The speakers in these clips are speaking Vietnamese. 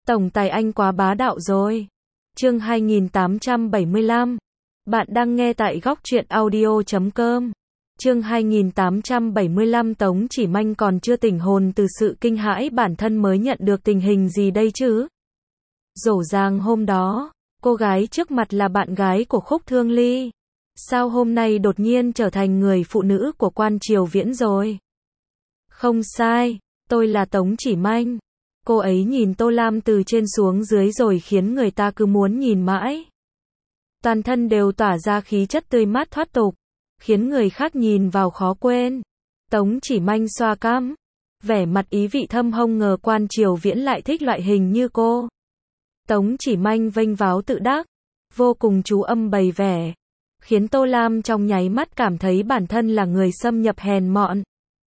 Tổng tài anh quá bá đạo rồi. Chương 2875. Bạn đang nghe tại góc truyện audio.com. Chương 2875. Tống Chỉ Manh còn chưa tỉnh hồn từ sự kinh hãi bản thân mới nhận được tình hình gì đây chứ? Dỗ dàng hôm đó, cô gái trước mặt là bạn gái của Khúc Thương Ly. Sao hôm nay đột nhiên trở thành người phụ nữ của Quan Triều Viễn rồi? Không sai, tôi là Tống Chỉ Manh. Cô ấy nhìn Tô Lam từ trên xuống dưới rồi khiến người ta cứ muốn nhìn mãi. Toàn thân đều tỏa ra khí chất tươi mát thoát tục, khiến người khác nhìn vào khó quên. Tống Chỉ Manh xoa cằm, vẻ mặt ý vị thâm, không ngờ Quan Triều Viễn lại thích loại hình như cô. Tống Chỉ Manh vênh váo tự đắc, vô cùng chú âm bày vẻ, khiến Tô Lam trong nháy mắt cảm thấy bản thân là người xâm nhập hèn mọn.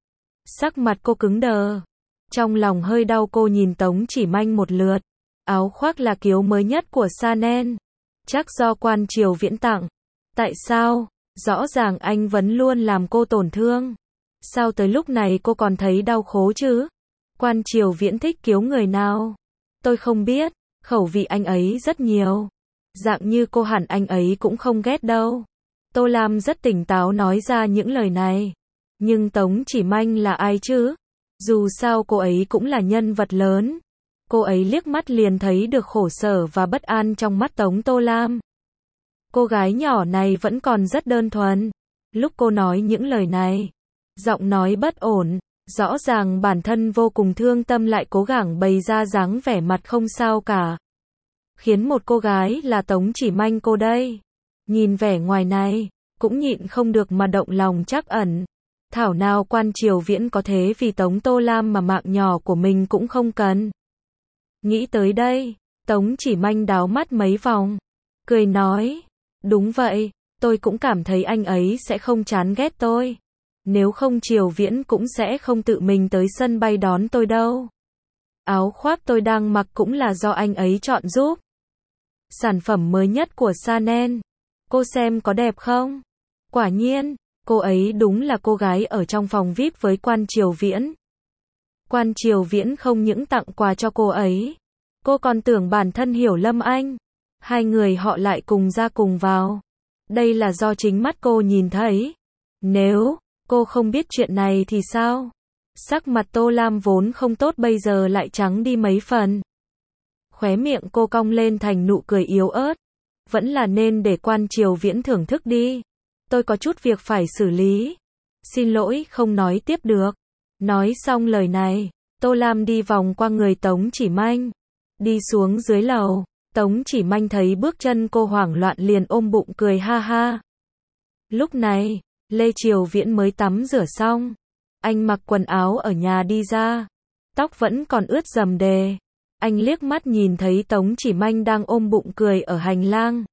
Sắc mặt cô cứng đờ, trong lòng hơi đau. Cô nhìn Tống Chỉ Manh một lượt, áo khoác là kiểu mới nhất của Chanel, chắc do Quan Triều Viễn tặng. Tại sao? Rõ ràng anh vẫn luôn làm cô tổn thương. Sao tới lúc này cô còn thấy đau khổ chứ? Quan Triều Viễn thích kiếu người nào? Tôi không biết, khẩu vị anh ấy rất nhiều. Dạng như cô hẳn anh ấy cũng không ghét đâu. Tô Lam rất tỉnh táo nói ra những lời này. Nhưng Tống Chỉ Manh là ai chứ? Dù sao cô ấy cũng là nhân vật lớn. Cô ấy liếc mắt liền thấy được khổ sở và bất an trong mắt Tô Lam. Cô gái nhỏ này vẫn còn rất đơn thuần. Lúc cô nói những lời này, giọng nói bất ổn, rõ ràng bản thân vô cùng thương tâm lại cố gắng bày ra dáng vẻ mặt không sao cả. Khiến một cô gái là Tống Chỉ Manh cô đây, nhìn vẻ ngoài này, cũng nhịn không được mà động lòng trắc ẩn. Thảo nào Quan Triều Viễn có thế vì Tô Lam mà mạng nhỏ của mình cũng không cần. Nghĩ tới đây, Tống Chỉ Manh đảo mắt mấy vòng, cười nói, đúng vậy, tôi cũng cảm thấy anh ấy sẽ không chán ghét tôi. Nếu không Triều Viễn cũng sẽ không tự mình tới sân bay đón tôi đâu. Áo khoác tôi đang mặc cũng là do anh ấy chọn giúp. Sản phẩm mới nhất của Chanel. Cô xem có đẹp không? Quả nhiên, cô ấy đúng là cô gái ở trong phòng VIP với Quan Triều Viễn. Quan Triều Viễn không những tặng quà cho cô ấy, cô còn tưởng bản thân hiểu lầm anh. Hai người họ lại cùng ra cùng vào. Đây là do chính mắt cô nhìn thấy. Nếu cô không biết chuyện này thì sao? Sắc mặt Tô Lam vốn không tốt bây giờ lại trắng đi mấy phần. Khóe miệng cô cong lên thành nụ cười yếu ớt. Vẫn là nên để Quan Triều Viễn thưởng thức đi. Tôi có chút việc phải xử lý. Xin lỗi không nói tiếp được. Nói xong lời này, Tô Lam đi vòng qua người Tống Chỉ Manh. Đi xuống dưới lầu, Tống Chỉ Manh thấy bước chân cô hoảng loạn liền ôm bụng cười ha ha. Lúc này, Lê Triều Viễn mới tắm rửa xong. Anh mặc quần áo ở nhà đi ra. Tóc vẫn còn ướt rầm rề. Anh liếc mắt nhìn thấy Tống Chỉ Manh đang ôm bụng cười ở hành lang.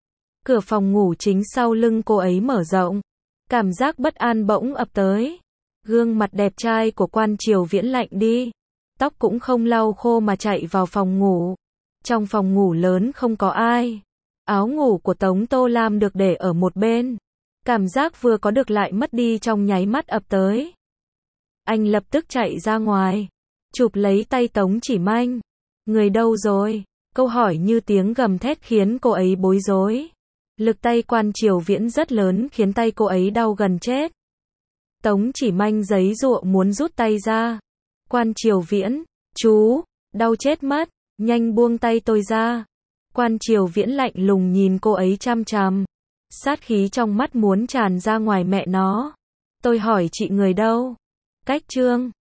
Cửa phòng ngủ chính sau lưng cô ấy mở rộng. Cảm giác bất an bỗng ập tới. Gương mặt đẹp trai của Quan Triều Viễn lạnh đi. Tóc cũng không lau khô mà chạy vào phòng ngủ. Trong phòng ngủ lớn không có ai. Áo ngủ của Tô Lam được để ở một bên. Cảm giác vừa có được lại mất đi trong nháy mắt ập tới. Anh lập tức chạy ra ngoài, chụp lấy tay Tống Chỉ Manh. Người đâu rồi? Câu hỏi như tiếng gầm thét khiến cô ấy bối rối. Lực tay Quan Triều Viễn rất lớn khiến tay cô ấy đau gần chết. Tống Chỉ Manh giãy giụa muốn rút tay ra. Quan Triều Viễn, chú, đau chết mất, nhanh buông tay tôi ra. Quan Triều Viễn lạnh lùng nhìn cô ấy chằm chằm. Sát khí trong mắt muốn tràn ra ngoài mẹ nó. Tôi hỏi chị người đâu? Cách Trương.